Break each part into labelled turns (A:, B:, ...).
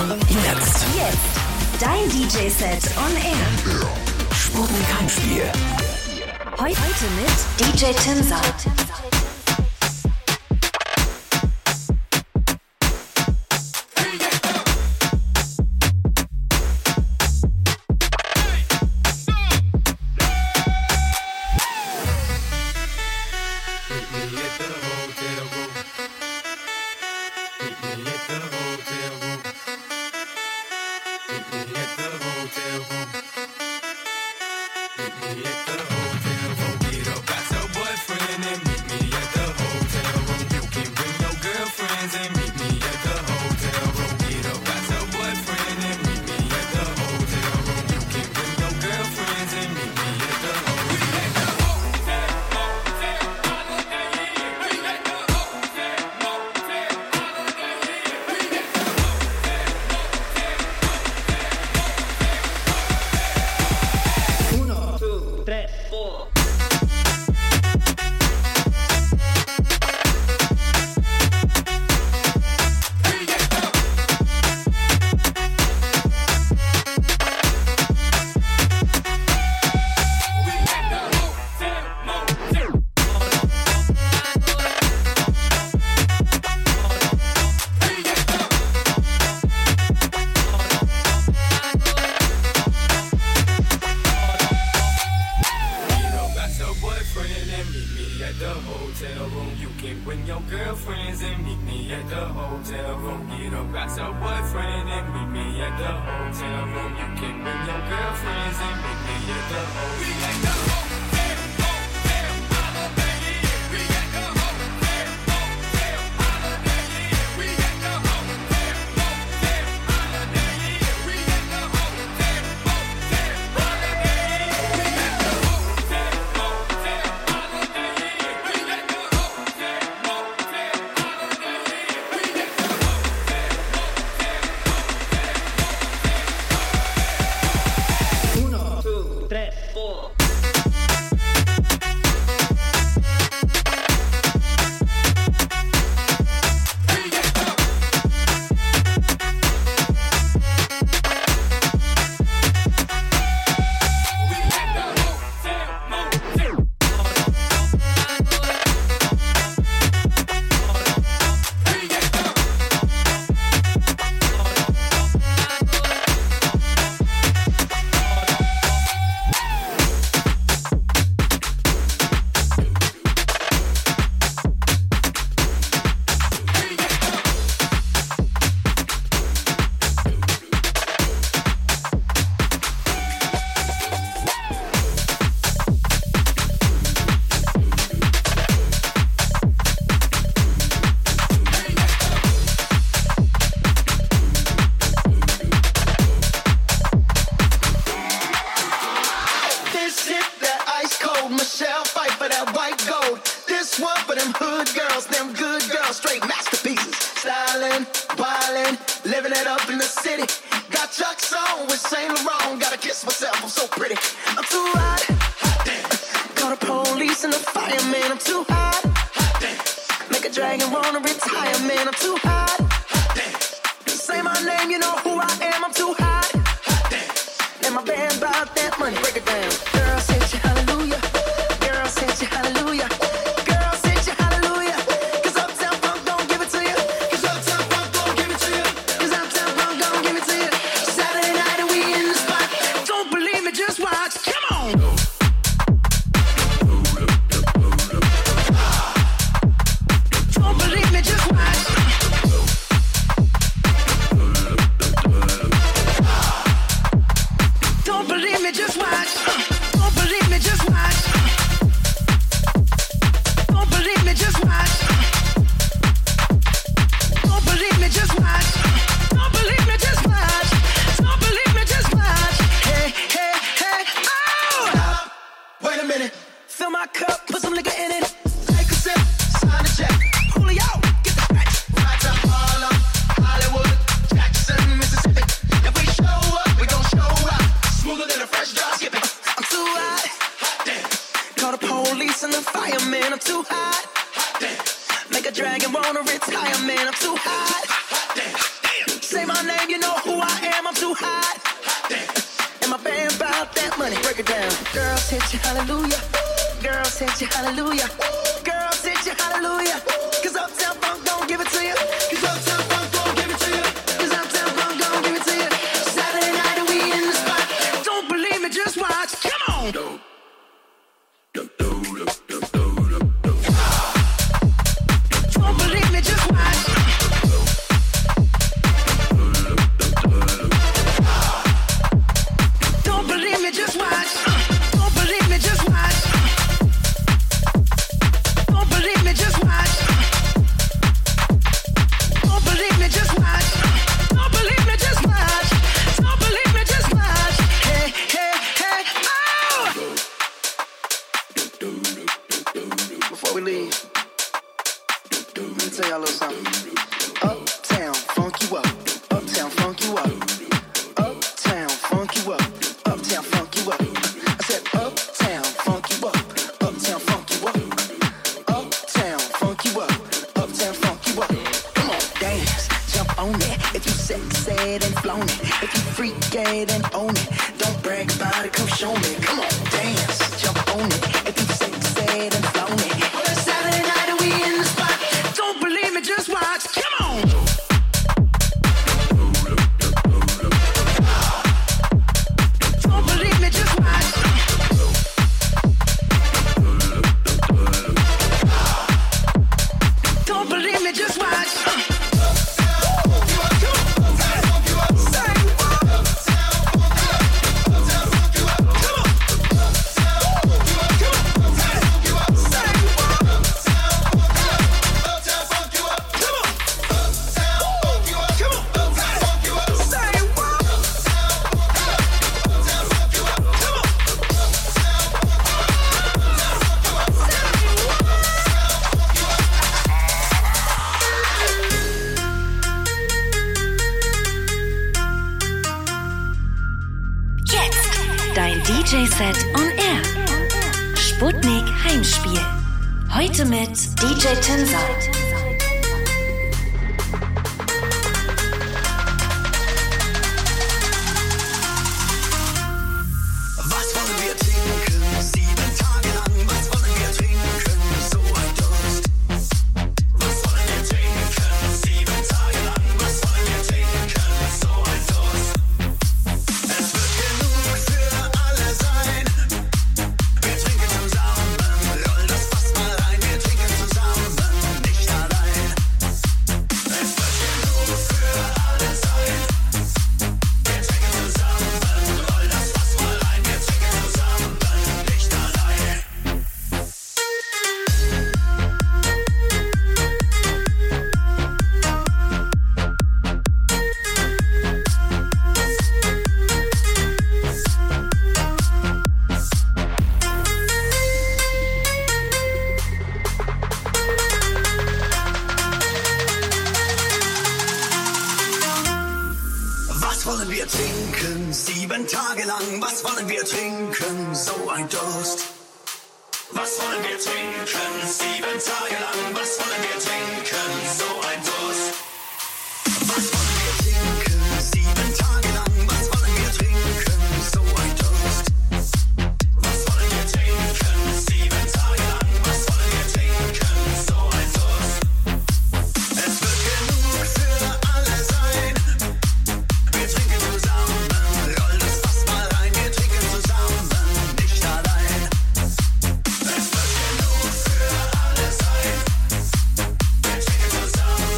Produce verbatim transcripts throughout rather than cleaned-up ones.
A: Jetzt.
B: Jetzt. Dein D J-Set on Air.
A: Spucken kein Spiel.
B: Heute mit D J Timsa.
C: Don't believe me, just watch. Don't believe me, just watch. too hot. And my band about that money. Break it down. Girls hit you hallelujah. Girls hit you hallelujah. Girls hit you hallelujah. Cause Uptown Funk don't give it to you. Cause Uptown Funk don't give it to you. Cause Uptown Funk don't give it to you. Saturday night and we in the spot. Don't believe me, just watch. Come on. Don't believe me, just watch. Don't believe me, just watch. Don't believe me, just watch. Don't believe me, just watch. Don't believe me, just watch. Don't believe me, just watch. Don't believe me, just watch. Hey, hey, hey, oh! Before we leave, let me tell y'all a little something. Uptown, funk you up. Uptown, funk you up. Uptown, funk you up. Uptown, funk you up. I said uptown, funk you up. Uptown, funk you up. Uptown, funk you up. Uptown, funk you up. Come on, dance, jump on it. If you sexed and flown it. If you freak it and own it. Don't brag about it, come show me. Come on, dance, jump on it. If you sexed and flown it. Saturday night and we in the spot. Don't believe me, just watch. Come on. Don't believe me, just watch. Don't believe me, just watch.
B: Dein D J-Set on Air. Sputnik Heimspiel. Heute mit D J Timsa.
D: Was wollen wir trinken? Sieben Tage lang. Was wollen wir trinken? So ein Durst. Was wollen wir trinken? Sieben Tage lang. Was wollen wir trinken? So ein Durst. Es wird genug für alle sein. Wir trinken zusammen. Roll das Fass mal rein. Wir trinken zusammen. Nicht allein. Es wird genug für alle sein. Wir trinken zusammen. Roll das Fass mal rein. Wir trinken zusammen. Nicht allein. Was wollen wir trinken? Sieben Tage lang. Was wollen wir trinken? So ein Durst. Was wollen wir trinken? Sieben Tage lang. Was wollen wir trinken? So ein Durst. Was wollen wir trinken? Sieben Tage lang. Was wollen wir trinken? So ein Durst. Was wollen wir trinken? Sieben Tage lang. Was wollen wir trinken? So ein Durst. Es wird genug für alle sein. Wir trinken zusammen, roll das Fass mal rein. Wir trinken zusammen, nicht allein. Es wird genug für alle sein. Wir trinken zusammen,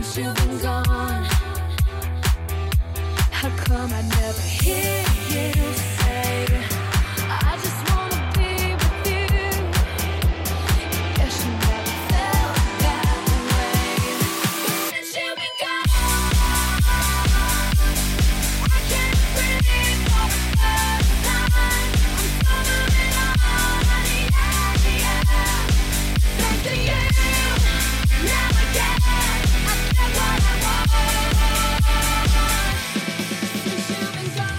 E: since you've been gone. How come I never hear you say, I just wanna be with you? Guess you never felt that way. But since you've been gone, I can't breathe for the first time. I'm stumbling on, yeah, yeah. Back to you, now again. I get what I want. Since you've been gone,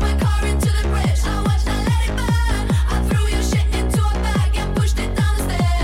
F: Down the stairs.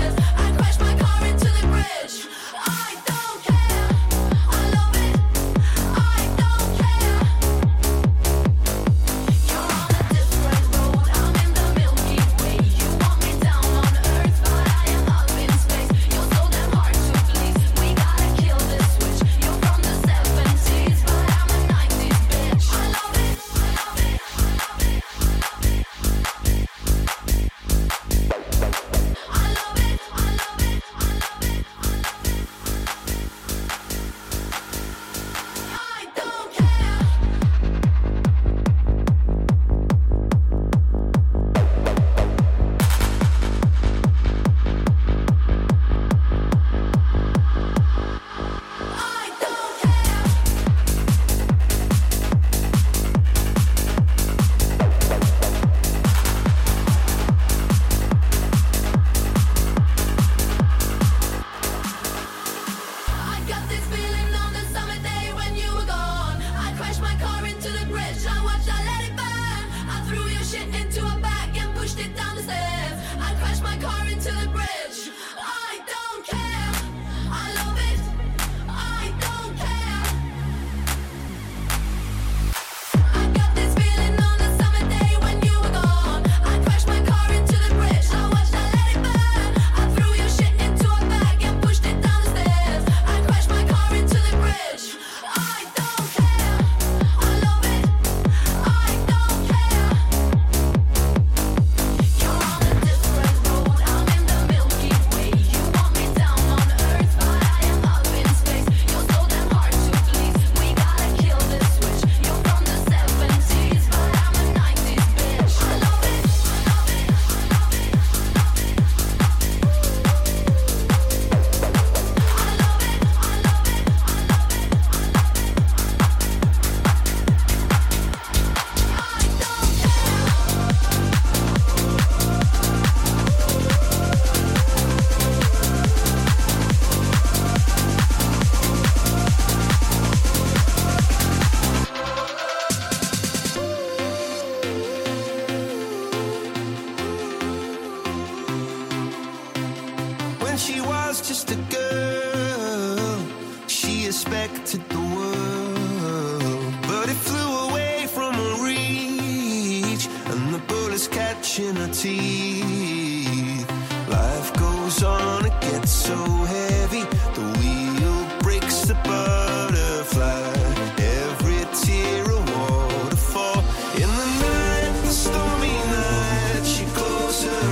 F: when she was just a girl, she expected the world, but it flew away from her reach, and the bullets catching her teeth. Life goes on, it gets so heavy, the wheel breaks the butterfly, every tear a waterfall. In the night, the stormy night, she closed her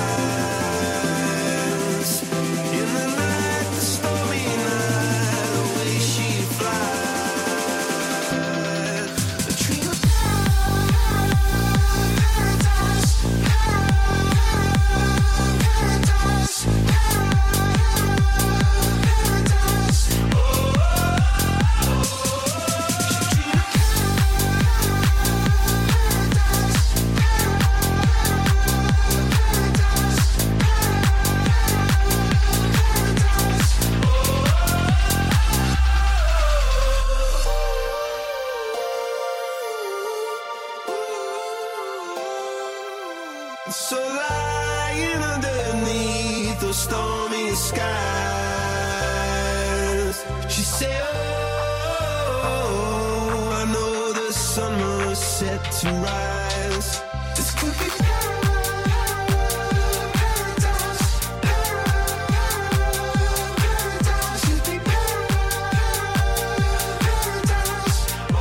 F: eyes. In the night, the stormy night, away she flies. A dream of paradise, paradise, paradise. Oh, so lying underneath those stormy skies, she said, oh, I know the sun was set to rise. This could be paradise, paradise, could be paradise. Oh,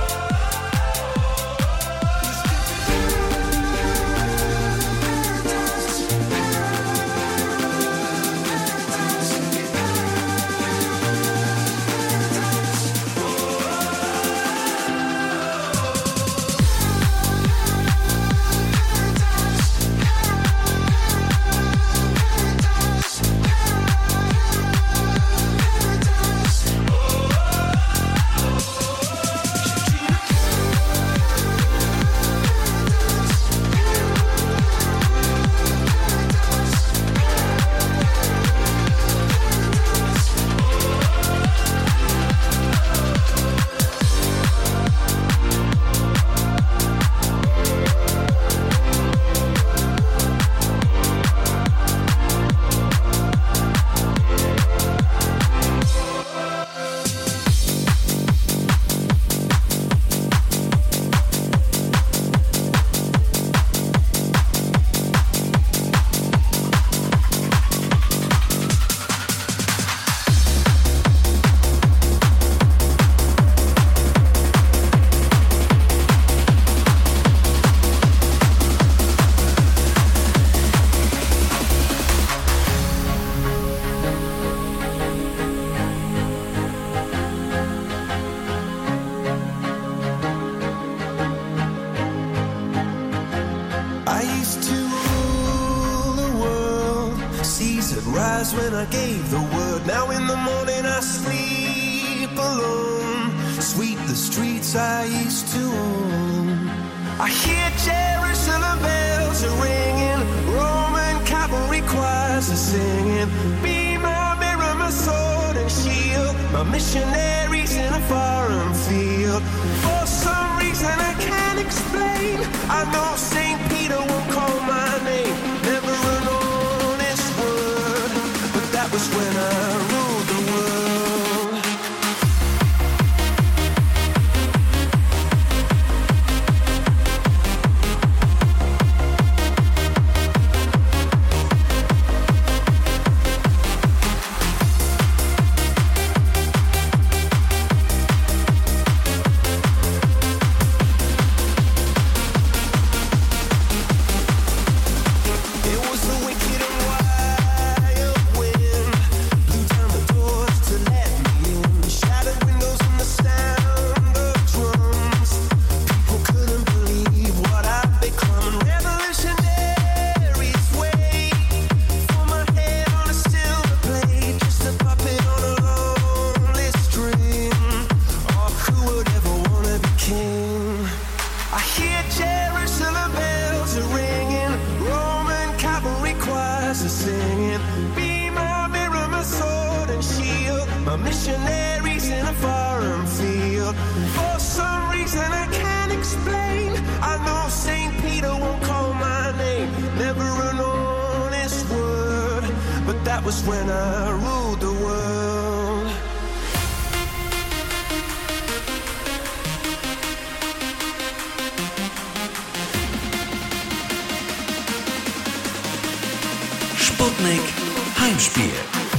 F: this could be I used to rule the world. Seas had rise when I gave the word. Now in the morning I sleep alone. Sweep the streets I used to own. I hear Jerusalem bells are ringing, Roman cavalry choirs are singing. Be my mirror, my sword and shield, my missionaries in a foreign field. For some reason I can't explain, I know Saint Peter won't call my name. Never an honest word, but that was when I ruled the world. Missionaries in a foreign field. For some reason I can't explain, I know Saint Peter won't call my name. Never an honest word, but that that was when I ruled the world.
A: Sputnik Heimspiel.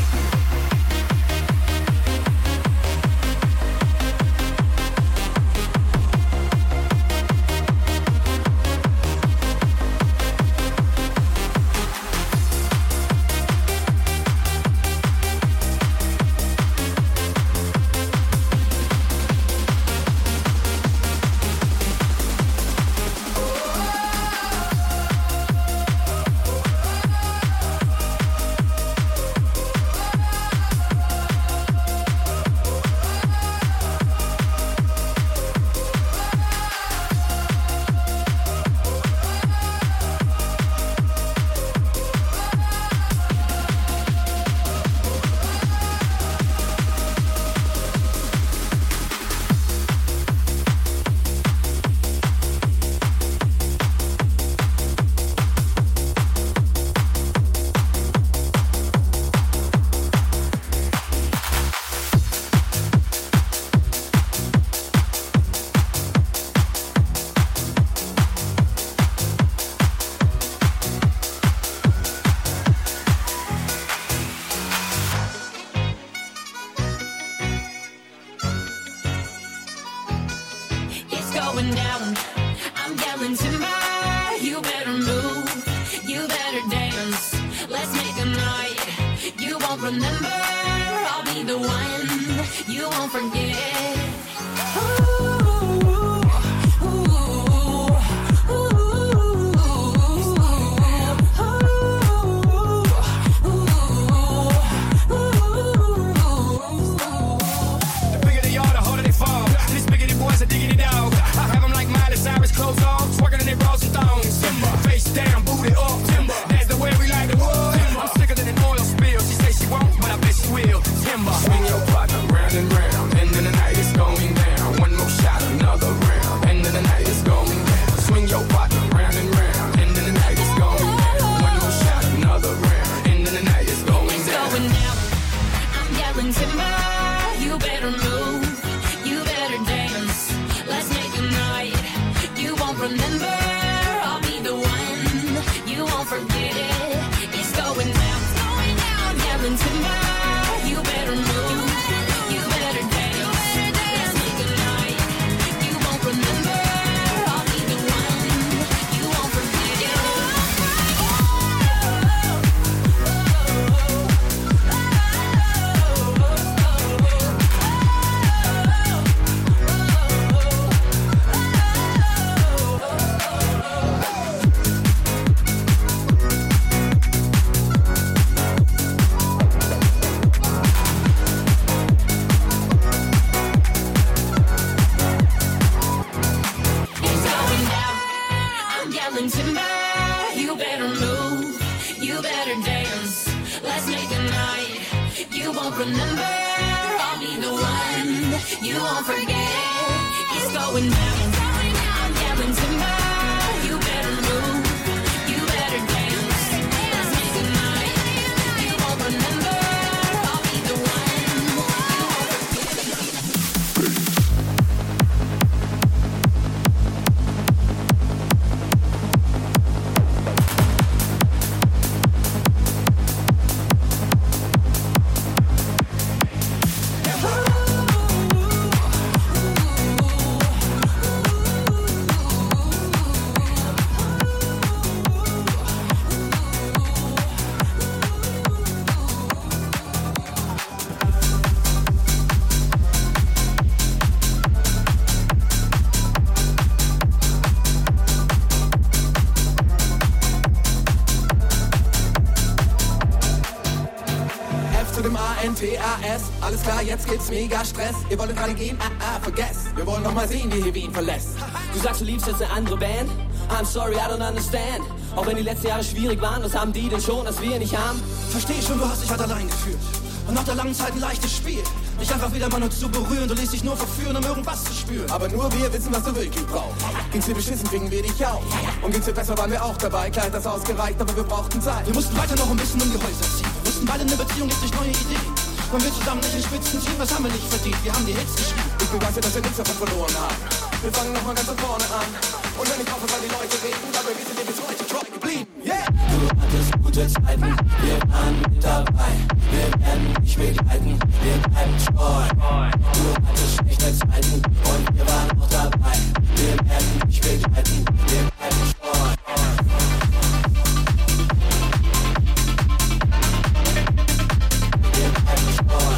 E: Going down, I'm yelling timber. You better move, you better dance. Let's make a night you won't remember. I'll be the one you won't forget.
G: Clothes on, twerking in their bras and thongs. Timber, face down, booty up. Timber, that's the way we like the wood. I'm sicker than an oil spill. She say she won't, but I bet she will. Timber, swing your partner round and round. End of the night is going down. One more shot, another round. End of the night is going down. Swing your partner round and round. End of the night is going down. One more shot, another round. End of the night is going
E: it's
G: down.
E: Going down. I'm yelling timber. You better move. You better dance. Let's make a night you won't remember. I'll be the one you won't forget it. It's going down, it's going down. I'm yelling timber. You better move. You better dance. Let's make a night you won't remember. I'll be the one you won't forget it. Timber, you better move, you better dance. Let's make a night you won't remember. I'll be the one you won't forget. It's going down, I'm yelling timber. You better move, you better dance. Let's make a night you won't remember. I'll be the one you won't
H: N T A S, alles klar, jetzt gibt's mega Stress. Ihr wollt gerade gehen? Ah, ah, vergess. Wir wollen noch mal sehen, wie hier Wien verlässt.
I: Du sagst, du liebst jetzt eine andere Band? I'm sorry, I don't understand. Auch wenn die letzten Jahre schwierig waren, was haben die denn schon, das wir nicht haben?
H: Versteh schon, du hast dich halt allein gefühlt. Und nach der langen Zeit ein leichtes Spiel. Dich einfach wieder mal nur zu berühren. Du lässt dich nur verführen, um irgendwas zu spüren. Aber nur wir wissen, was du wirklich brauchst. Ging's dir beschissen, kriegen wir dich auf. Und ging's dir besser, waren wir auch dabei. Klar hat das ausgereicht, aber wir brauchten Zeit. Wir mussten weiter noch ein bisschen um die Häuser ziehen. Wir mussten wissen beide, eine Beziehung gibt sich neue Ideen. Man will zusammen nicht in Spitzen ziehen, was haben wir nicht verdient? Wir haben die Hits geschrieben.
J: Ich bin weiß, dass wir nichts davon verloren haben. Wir fangen nochmal ganz von vorne an. Und wenn ich hoffe, weil die Leute reden, dabei wir sind wir bis heute treu geblieben. Yeah!
I: Du hattest gute Zeiten, wir waren mit dabei. Wir werden dich begleiten, wir bleiben treu. Du hattest schlechte Zeiten und wir waren auch dabei. Wir werden dich begleiten, wir bleiben treu. Wir bleiben treu.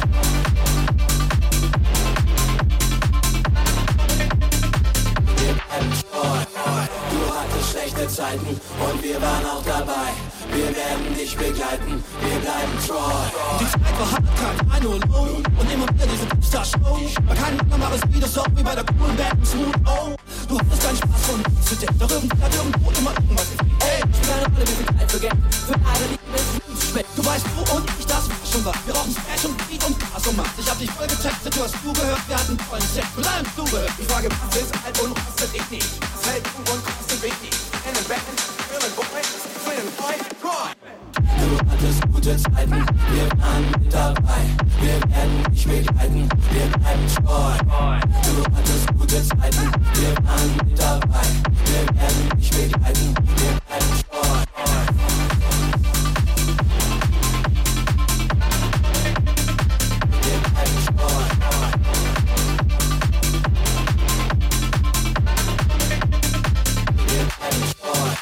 I: Wir bleiben treu. Du hattest schlechte Zeiten und wir waren auch dabei. Wir werden dich begleiten, wir bleiben treu.
H: Die Zeit war hart, kein High, nur Low. Und immer wieder diese Star-Show. War kein normales Video-Song wie bei der coolen Band Smooth Oh. Du hattest keinen Spaß von uns zu denken. Doch irgendwo hat irgendwo immer irgendwas gefehlt.
I: Ey, ich bin eine Rolle, wir sind alt für Geld. Für alle Liebe, es uns schmeckt.
H: Du weißt, du und ich, das war schon was. Wir rauchen Smash und Beat und Gas und Macht. Ich hab dich voll getextet, du hast zugehört. Wir hatten vollen Sex, mit allem zugehört.
J: Ich frage, was ist alt und kostet ich nicht? Was hält und kostet ich nicht? In den Band, feeling boy, feeling boy, boy.
I: Du hattest gute Zeiten, wir waren mit dabei. Wir werden dich begleiten, wir bleiben treu. Du hattest gute Zeiten, wir waren mit dabei. Wir werden dich begleiten, wir bleiben treu. Wir bleiben treu. Wir bleiben treu.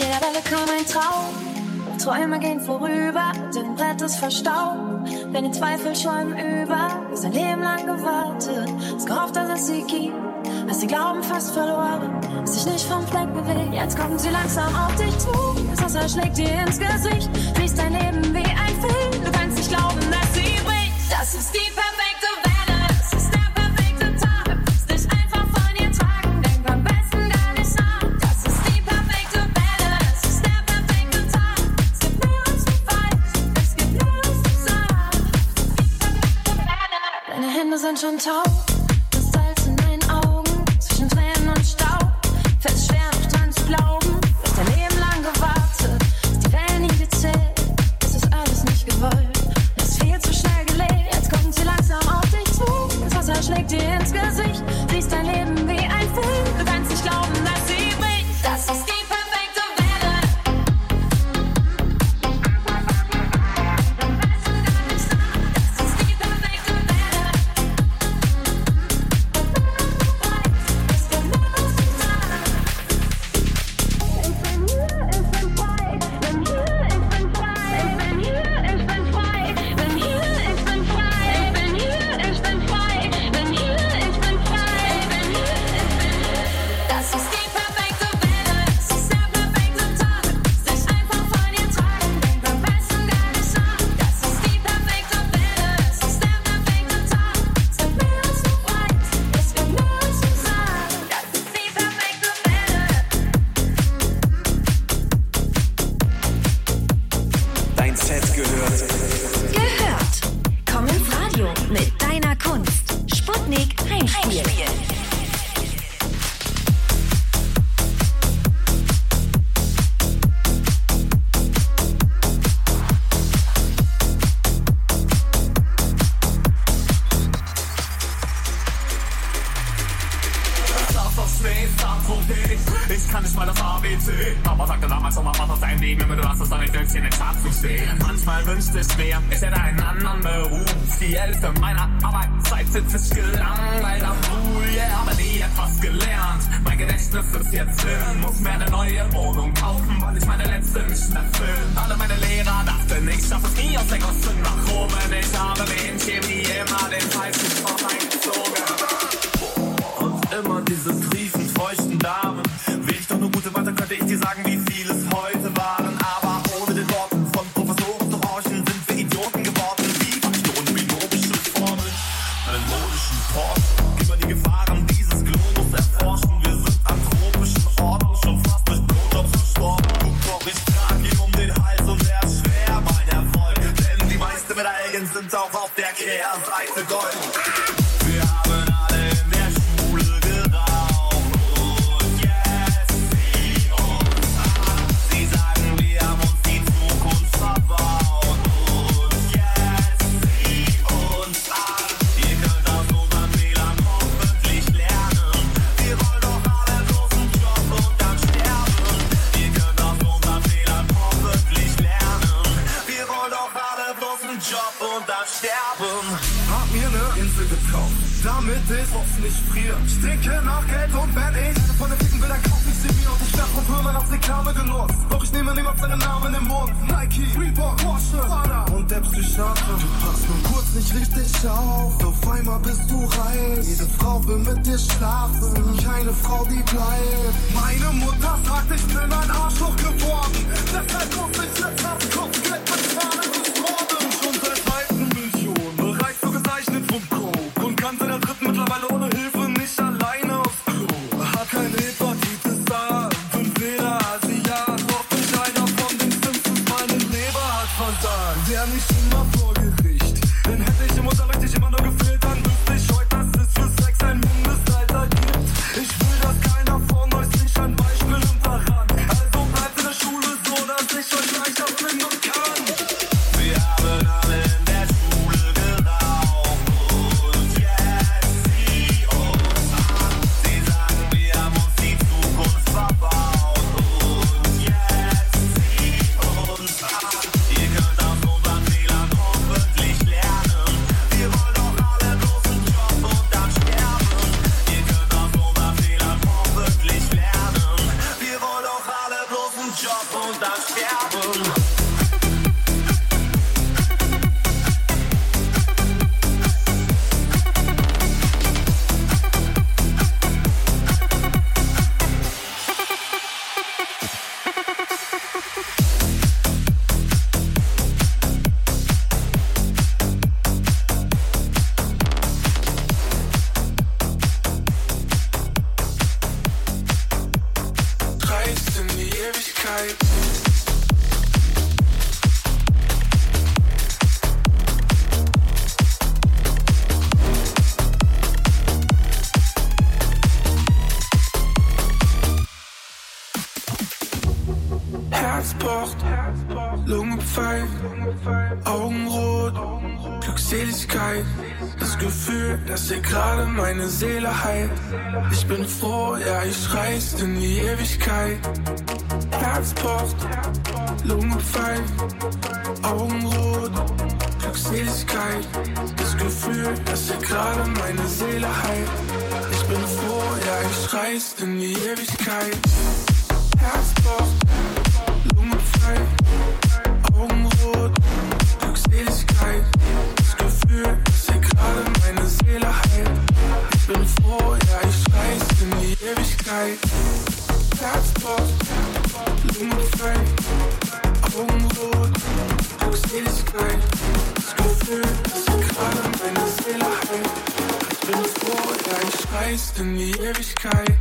E: jeder Welle kam ein Traum. Träume gehen vorüber, denn Brett ist verstaubt. Wenn die Zweifel schäumen über, ist ein Leben lang gewartet. Hast gehofft, dass es sie gibt, hast die Glauben fast verloren. Hast dich nicht vom Fleck bewegt, jetzt kommen sie langsam auf dich zu. Das Wasser schlägt dir ins Gesicht, fließt dein Leben wie ein Film. Du kannst nicht glauben, dass sie bricht. Das ist die perfekte Welle, das ist der perfekte Tag. Lass dich einfach von ihr tragen, denk am besten gar nicht nach. Das ist die perfekte Welle, das ist der perfekte Tag. Es gibt nur uns zu falsch, es gibt nur uns zu sagen. Deine Hände sind schon taub, das Salz in deinen Augen, zwischen Tränen und Staub. Fällt schwer noch dran zu glauben, du hast dein Leben lang gewartet, hast die Wellen nie gezählt, das ist alles nicht gewollt. Du hast viel zu schnell gelebt, jetzt kommt sie langsam auf dich zu. Das Wasser schlägt dir ins Gesicht, fließt dein Leben wie ein Film. Du kannst nicht glauben, dass sie bricht. Das ist die perfekte Welle. Das ist die perfekte Welle. Es gibt nur uns zu sagen. Ich bin hier, ich bin frei. Bin hier, ich bin frei. Ich bin hier, ich bin frei. Bin hier, ich bin frei. Ich bin hier, ich bin frei. Bin hier, ich bin frei. Bin hier, ich bin frei. Das ist die perfekte Welle. Das ist der perfekte Tag. Lass dich einfach von ihr tragen. Denk am besten gar nicht nach. Das ist die perfekte Welle. Das ist der perfekte Tag. Es gibt nur uns zu frei. Es gibt nur uns zu sagen. Das ist die perfekte Welle.
A: Dein Set gehört.
B: Gehört. Komm ins Radio mit deiner Kunst. Sputnik Heimspiel.
D: Start auf Space, Start auf Hit. Ich kann nicht mal das A B C. Papa sagte damals, Oma, mach aus deinem Leben, wenn du hast es doch nicht selbst in den Charts zu stehen. Manchmal wünschte ich mir, ich hätte einen anderen Beruf. Die Hälfte meiner Arbeitszeit sitze ich gelangweilt am Pool, yeah. Aber nie etwas gelernt, mein Gedächtnis ist jetzt drin. Muss mir eine neue Wohnung kaufen, weil ich meine letzte nicht mehr film. Alle meine Lehrer dachten, ich schaff es nie aus der Gosse nach oben. Ich habe mir in Chemie immer den falschen Sport eingezogen. Und immer diese triefend feuchten Damen. Will ich doch nur gute Worte, könnte ich dir sagen, wie viel es heute waren. Aber ohne den Worten von Professoren zu horchen, sind wir Idioten geworden. Wie Faktoren, biologische Formeln, einen modischen Porsche. Über die Gefahren dieses Globus erforschen. Wir sind anthropischen Orten, schon fast durch Blowjobs gestorben. Guck doch, ich trag ihn um den Hals und er ist schwer, mein Erfolg. Denn die meisten Medaillen sind auch auf der Kehrseite Gold. Wir haben alle in der Schule geraucht und jetzt sieh uns an. Sie sagen, wir haben uns die Zukunft verbaut und jetzt sieh uns an. Ihr könnt aus unseren Fehlern hoffentlich lernen. Wir wollen doch alle bloß einen Job und dann sterben. Ihr könnt aus unseren Fehlern hoffentlich lernen. Wir wollen doch alle bloß einen Job und dann sterben.
H: Hab mir ne Insel gekauft, damit ich nicht friere. Ich trinke nach Geld und wenn ich eine von den Ficken will, dann kauf ich sie mir. Und ich werd von Firmen als Reklame genutzt. Doch ich nehme niemals seinen Namen im Mund. Nike, Reebok, Porsche, Prada und der Psychiater. Du passt nur kurz nicht richtig auf, auf einmal bist du reich. Jede Frau will mit dir schlafen, keine Frau, die bleibt. Meine Mutter sagt, ich bin ein Arschloch geworden. Deshalb muss ich jetzt das Kopfgeld bezahlen bis morgen. Schon seit halben Millionen, bereits so gezeichnet vom Coke. Und kann seiner dritten mittlerweile ohne Hilfe nicht alleine aufs Klo. Hat kein Hepatitis A, fünf Fehler, Asiat. Doch nicht einer von den Simpsons, meine Leber hat versagt. Wär nicht immer vor Gericht, dann hätte ich im Unterricht nicht immer nur gefehlt. Dann wüsste ich heute, dass es für Sex ein Mindestalter gibt. Ich will, dass keiner von euch sich ein Beispiel nimmt daran. Also bleibt in der Schule so, dass ich euch leichter finden kann.
D: Wir haben alle in der Schule geraucht und
K: pocht, Lunge pfeift, Augen rot, Glückseligkeit. Das Gefühl, dass hier gerade meine Seele heilt. Ich bin froh, ja, ich reise in die Ewigkeit. Herz pocht, Lunge pfeift, Augen rot, Glückseligkeit. Das Gefühl, dass hier gerade meine Seele heilt. Ich bin froh, ja, ich reise in die Ewigkeit. Herz pocht, Lunge pfeift, Augen rot, Glückseligkeit. Das Gefühl, dass hier gerade meine Seele heilt. Ich bin froh, ja, ich reise in die Ewigkeit. Herz pocht, Lunge pfeift, Augen rot, Glückseligkeit. Das Gefühl, dass hier gerade meine Seele heilt. Ich bin froh, ja, ich reise in die Ewigkeit.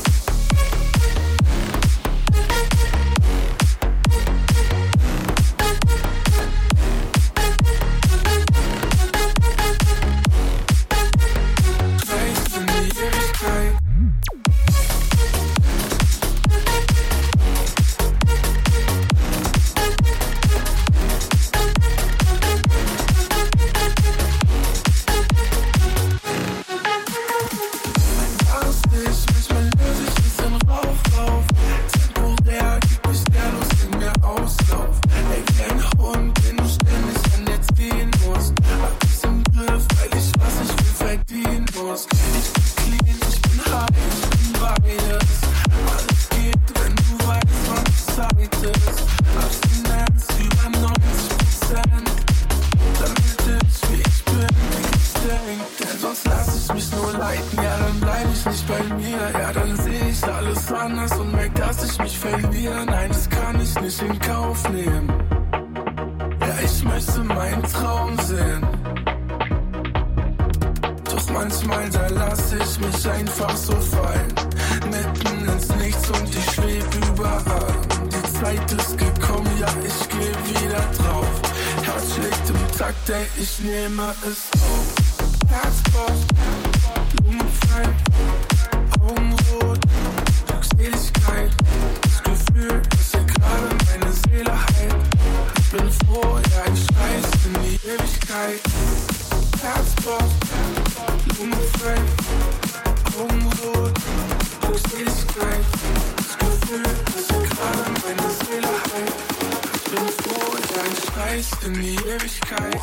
K: Ich nehme es auf. Herz pocht, Lunge pfeift, Augen rot, Glückseligkeit. Das Gefühl, dass hier gerade meine Seele heilt. Ich bin froh, ja, ich reise in die Ewigkeit. Herz pocht, Lunge pfeift, Augen rot, Glückseligkeit. Das Gefühl, dass hier gerade meine Seele heilt. Ich bin froh, ja, ich reise in die Ewigkeit.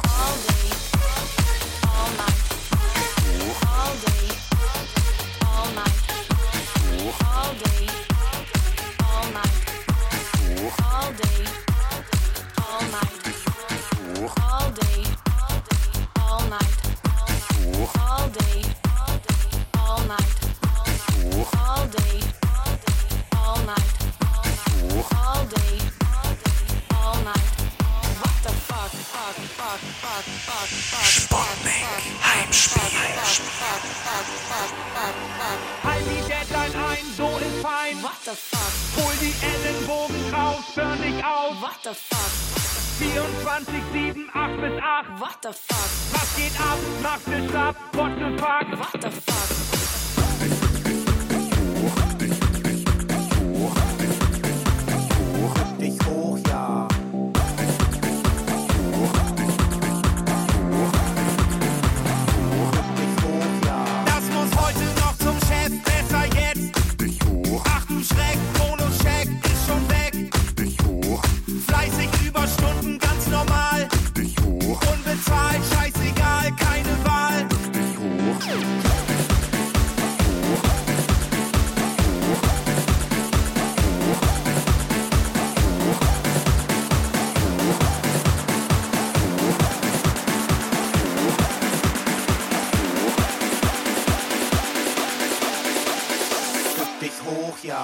A: Sputnik Heimspiel.
L: Halt die Deadline ein, so ist fein. What the fuck? Hol die Ellenbogen raus, burn dich aus. What the fuck? vierundzwanzig sieben, acht bis acht. What the fuck? Was geht ab? Mach dich ab. What the fuck? What the fuck?
M: Dich hoch, ja.
L: Das muss heute noch zum Chef, besser jetzt. Ach du Schreck, Bonuscheck ist schon weg. Fleißig Überstunden, ganz normal. Unbezahlt, scheißegal, keine Wahl.
M: Dich hoch, ja.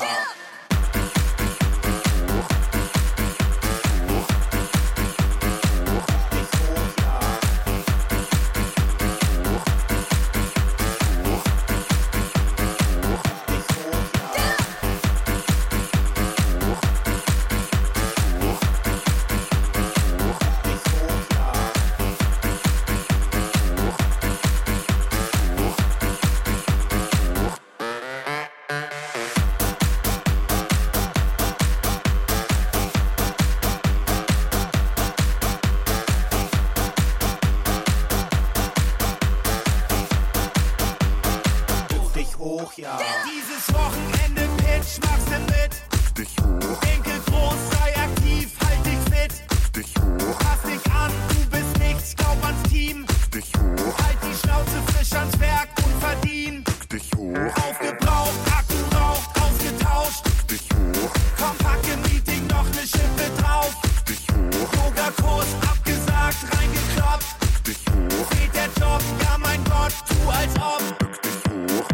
M: dich hoch, ja.
L: Dieses Wochenende Pitch, machst du mit?
N: Dich hoch.
L: Enkel groß, sei aktiv, halt dich fit.
N: Dich hoch.
L: Pass dich an, du bist nichts, glaub ans Team.
N: Dich hoch.
L: Halt die Schnauze frisch ans Werk und verdien.
N: Dich hoch.
L: Aufgebraucht, Akku raucht, ausgetauscht.
N: Dich hoch.
L: Komm, pack im Meeting noch ne Schippe drauf.
N: Dich hoch.
L: Yoga-Kurs abgesagt, reingekloppt.
N: Dich hoch.
L: Fehlt der Job, ja mein Gott, tu als ob.
N: Bück dich hoch.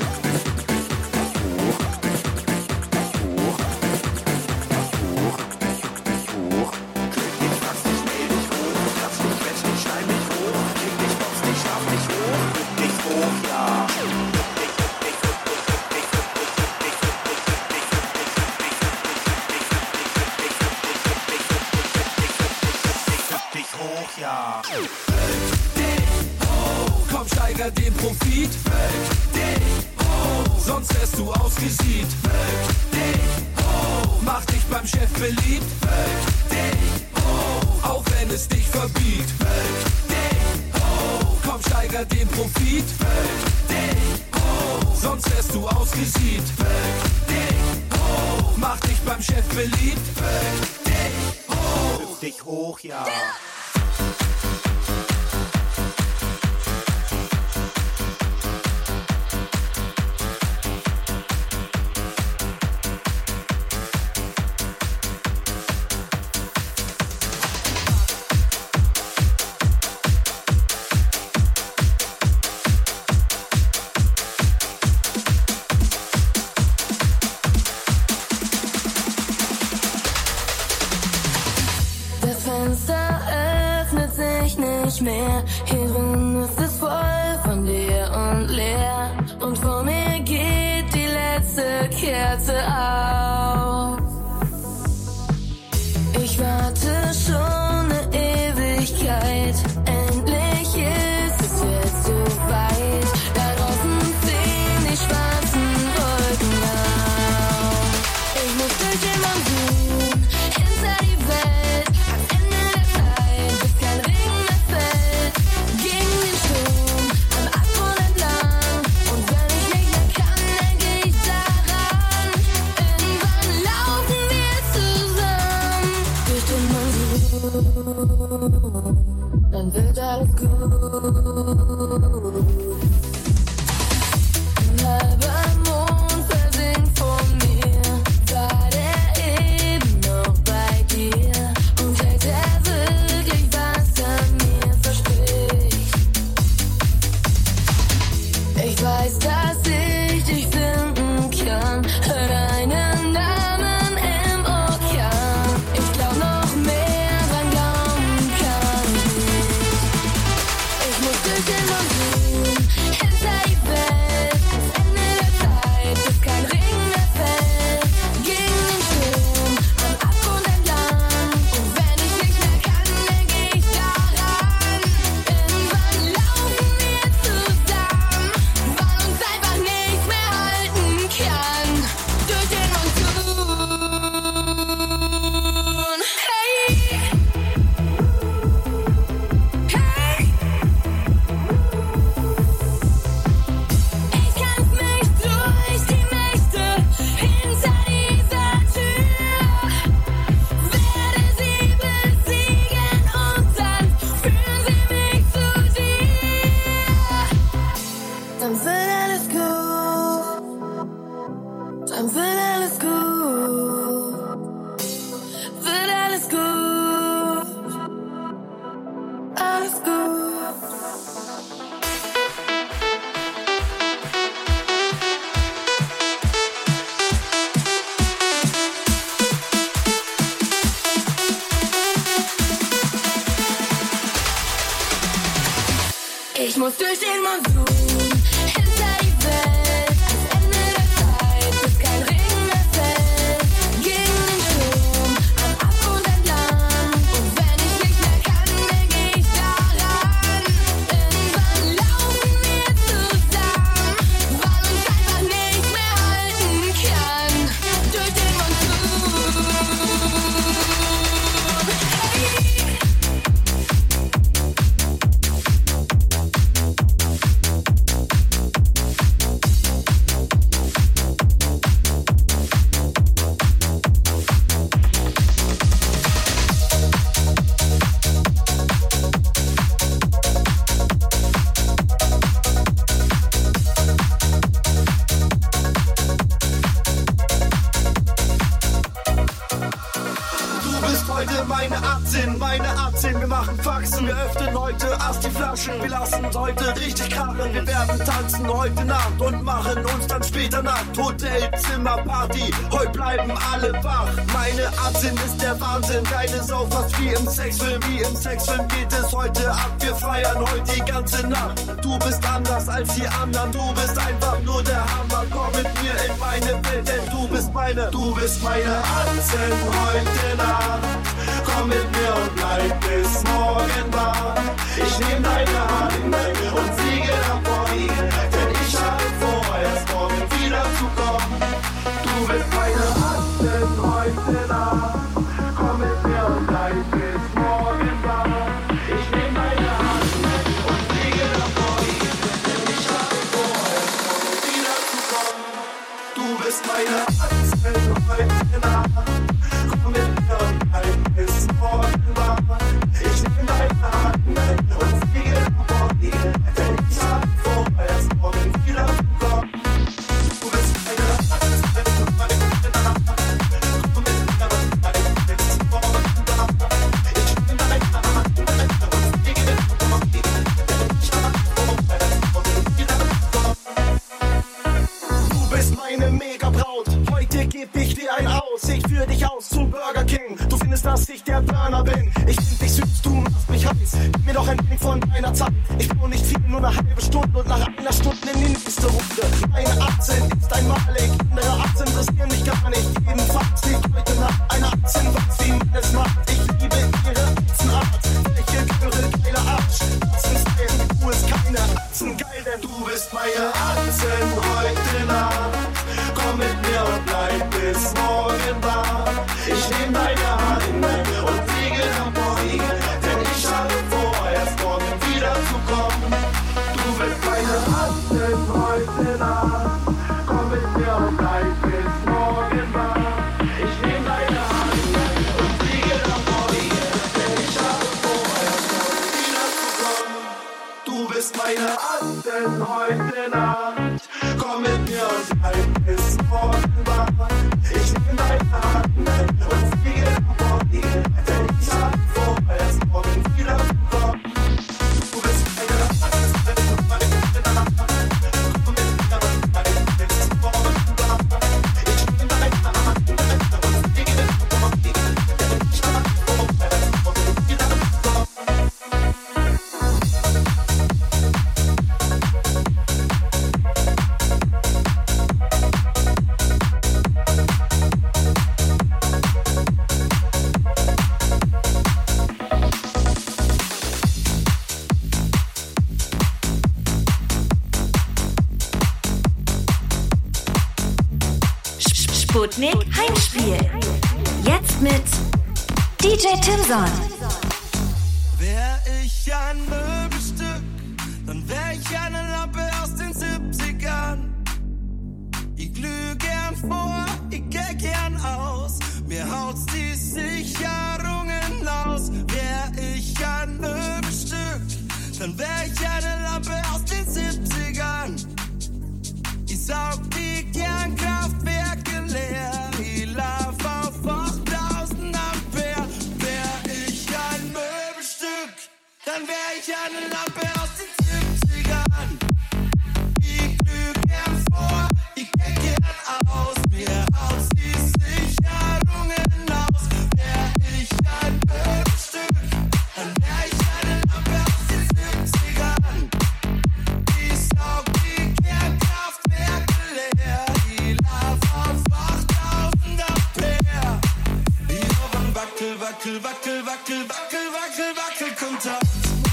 J: Komm, steiger den Profit. Weck dich hoch, sonst wärst du ausgesieht. Weck dich hoch, mach dich beim Chef beliebt. Weck dich hoch, auch wenn es dich verbiegt. Weck dich hoch, komm, steiger den Profit. Weck dich hoch, sonst wärst du ausgesieht. Weck dich hoch, mach dich beim Chef beliebt. Weck dich hoch,
M: Bück dich hoch, ja.
E: Mehr. Hier drin ist es voll von dir und leer. Und vor mir geht die letzte Kerze aus. Ich warte schon eine Ewigkeit. Endlich ist es jetzt so weit. Da draußen ziehen die schwarzen Wolken auf. Ich muss durch den Monsun, hinter die Welt. Ans Ende der Zeit, bis kein Regen mehr fällt. Gegen den Sturm, am Abgrund entlang. Und wenn ich nicht mehr kann, denk ich daran. Irgendwann laufen wir zusammen durch den Monsun. Dann wird alles gut. Ein halber Mond versinkt vor mir. War der eben noch bei dir? Und hält er wirklich, was er mir verspricht? Ich weiß, dass ich dich finden kann. Hör deinen Namen im Ozean. Ich glaub noch mehr, dran glauben kann ich nicht. Ich muss durch den Monsun, hinter die Welt. Ans Ende der Zeit, bis kein Regen mehr fällt. Gegen den Sturm, am Abgrund entlang. Und wenn ich nicht mehr kann, denk ich daran. Irgendwann laufen wir zusammen, weil uns einfach nichts mehr halten kann. Durch den Monsun. Hey! Hey! Ich kämpf mich durch die Nächte hinter dieser Tür. Werde sie besiegen und dann führen sie mich zu dir. Dann wird alles gut. Dann wird alles gut. Wird alles gut. Alles gut. Ich muss durch den Monsun, hinter die Welt. Ans Ende der Zeit, bis kein Regen mehr fällt.
O: achtzehn, meine achtzehn, wir machen Faxen. Wir öffnen heute erst die Flaschen. Wir lassen uns heute richtig krachen. Wir werden tanzen heute Nacht und machen uns dann später Nacht. Hotelzimmer, Party, heute bleiben alle wach. Meine achtzehn ist der Wahnsinn. Geile Sau, fast wie im Sexfilm. Wie im Sexfilm geht es heute ab. Wir feiern heute die ganze Nacht. Du bist anders als die anderen. Du bist einfach nur der Hammer. Komm mit mir in meine Welt, denn du bist meine, du bist meine achtzehn heute Nacht. Komm mit mir und bleib bis morgen wach. Ich nehm deine Hand und fliege davon, denn ich habe vor, erst morgen wieder zu kommen. Du bist meine achtzehn heute Nacht. Komm mit mir und bleib bis morgen wach. Ich nehm deine Hand und fliege davon, denn ich habe vor, erst morgen wieder zu kommen. Du bist meine achtzehn heute Nacht. Komm mit mir und bleib bis morgen wach. Ich nehm deine Hand und fliege davon, denn ich habe vor, erst morgen wieder zu kommen. Du bist meine achtzehn heute Nacht. Komm mit mir und bleib bis morgen wach. Ich nehm deine Hand und fliege davon, denn ich habe vor, erst morgen wieder zu kommen. Du bist meine Mega-Braut, heute geb ich dir ein Aus. Ich führ dich aus zum Burger King. Du findest, dass ich der Burner bin. Ich find dich süß, du machst mich heiß. Gib mir doch ein wenig von deiner Zeit. Ich brauch nicht viel, nur eine halbe Stunde. Und nach einer Stunde in die nächste Runde. Meine achtzehn ist einmalig. Andere achtzehn interessieren mich gar nicht. Jedenfalls nicht heute Nacht. Eine achtzehn weiß, wie man es macht. Ich liebe ihre Achsenart. Welche Göre, geiler Arsch. Achsen-Style, du bist keine Achsen geil, denn du bist meine achtzehn heute Nacht. Komm mit mir und bleib bis morgen wach. Ich nehm deine Hand und fliege davon, denn ich habe vor, erst morgen wieder zu kommen. Du bist meine achtzehn heute Nacht. Komm mit mir und bleib bis morgen wach. Ich nehm deine Hand und fliege davon, denn ich habe vor, erst morgen wieder zu kommen. Du bist meine achtzehn heute Nacht. Komm mit mir und bleib bis morgen wach. Ich nehm deine Hand und fliege davon, denn ich habe vor, erst morgen wieder zu kommen. Du bist meine achtzehn heute Nacht. Komm mit mir und bleib bis morgen wach. Ich nehm deine Hand und fliege davon, denn ich habe vor, erst morgen wieder zu kommen.
B: Sputnik Heimspiel. Jetzt mit D J Timson.
J: Wär ich ein Möbelstück, dann wär ich eine Lampe aus den siebzigern. Ich glüh gern vor, ich geh gern aus, mir haut's die Sicherungen aus. Wär ich ein Möbelstück, dann wär ich eine Lampe aus den siebzigern. Ich saug die Kernkraftwerke leer, ich lauf auf achttausend Ampere. Wär ich ein Möbelstück, dann wär ich eine Lampe aus den siebzigern. Ich glüh gern vor, ich geh gern aus, mir haut's die Sicherungen aus. Wär ich ein Möbelstück, dann wär ich eine Lampe aus den siebzigern. Ich saug die Kernkraftwerke leer, ich lauf auf achttausend Ampere. Ich hab ein Wackel, Wackel, Wackel, Wackel, Wackel, Wackel, Wackelkontakt.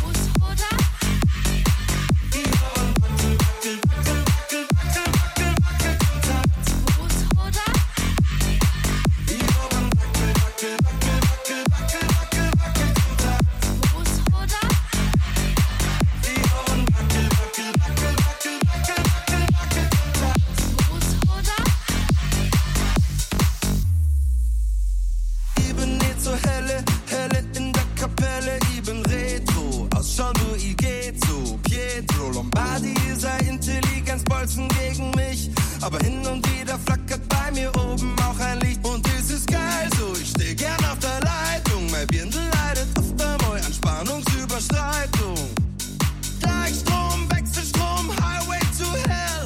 J: Aber hin und wieder flackert bei mir oben auch ein Licht. Und es ist geil so, ich steh gern auf der Leitung, mein Birndl leidet
F: Überstreitung. Gleichstrom, Wechselstrom, Highway to Hell.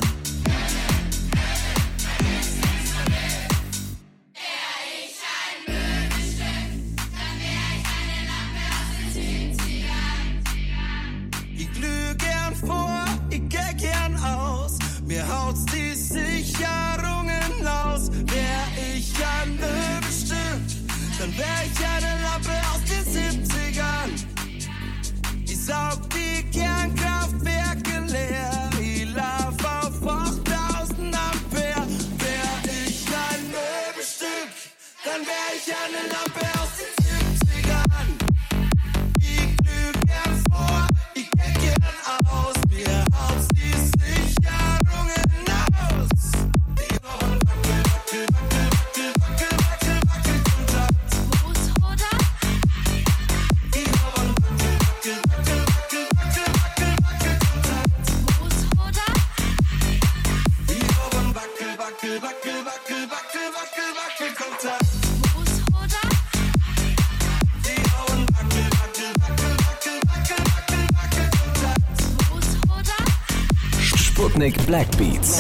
F: Ich glüh gern vor, ich geh gern aus. Mir haut's die Sicherungen aus. Wär ich ein Möbelstück, dann wär ich eine Lampe aus den siebzigern. Ich saug die Kernkraftwerke leer. Ich lauf auf achttausend Ampere. Wär ich ein Möbelstück, dann wär ich eine Lampe aus den siebzigern. Ich glüh gern vor, ich geh gern aus. Mir haut's die Sicherungen aus. Die Ohren wackel, wackel, wackel, wackel, wackel, wackel, wackel, Kontakt.
E: Motorrad,
F: Die Ohren wackel, wackel, wackel, wackel, wackel, wackel, wackel, Kontakt.
E: Motorrad,
F: Die Ohren wackel, wackel, wackel, wackel, wackel, wackel, wackel, Kontakt.
E: Motorrad,
F: Die Ohren wackel, wackel, wackel, wackel, wackel, wackel, wackel, Kontakt.
E: Motorrad.
P: Sputnik Black Beats.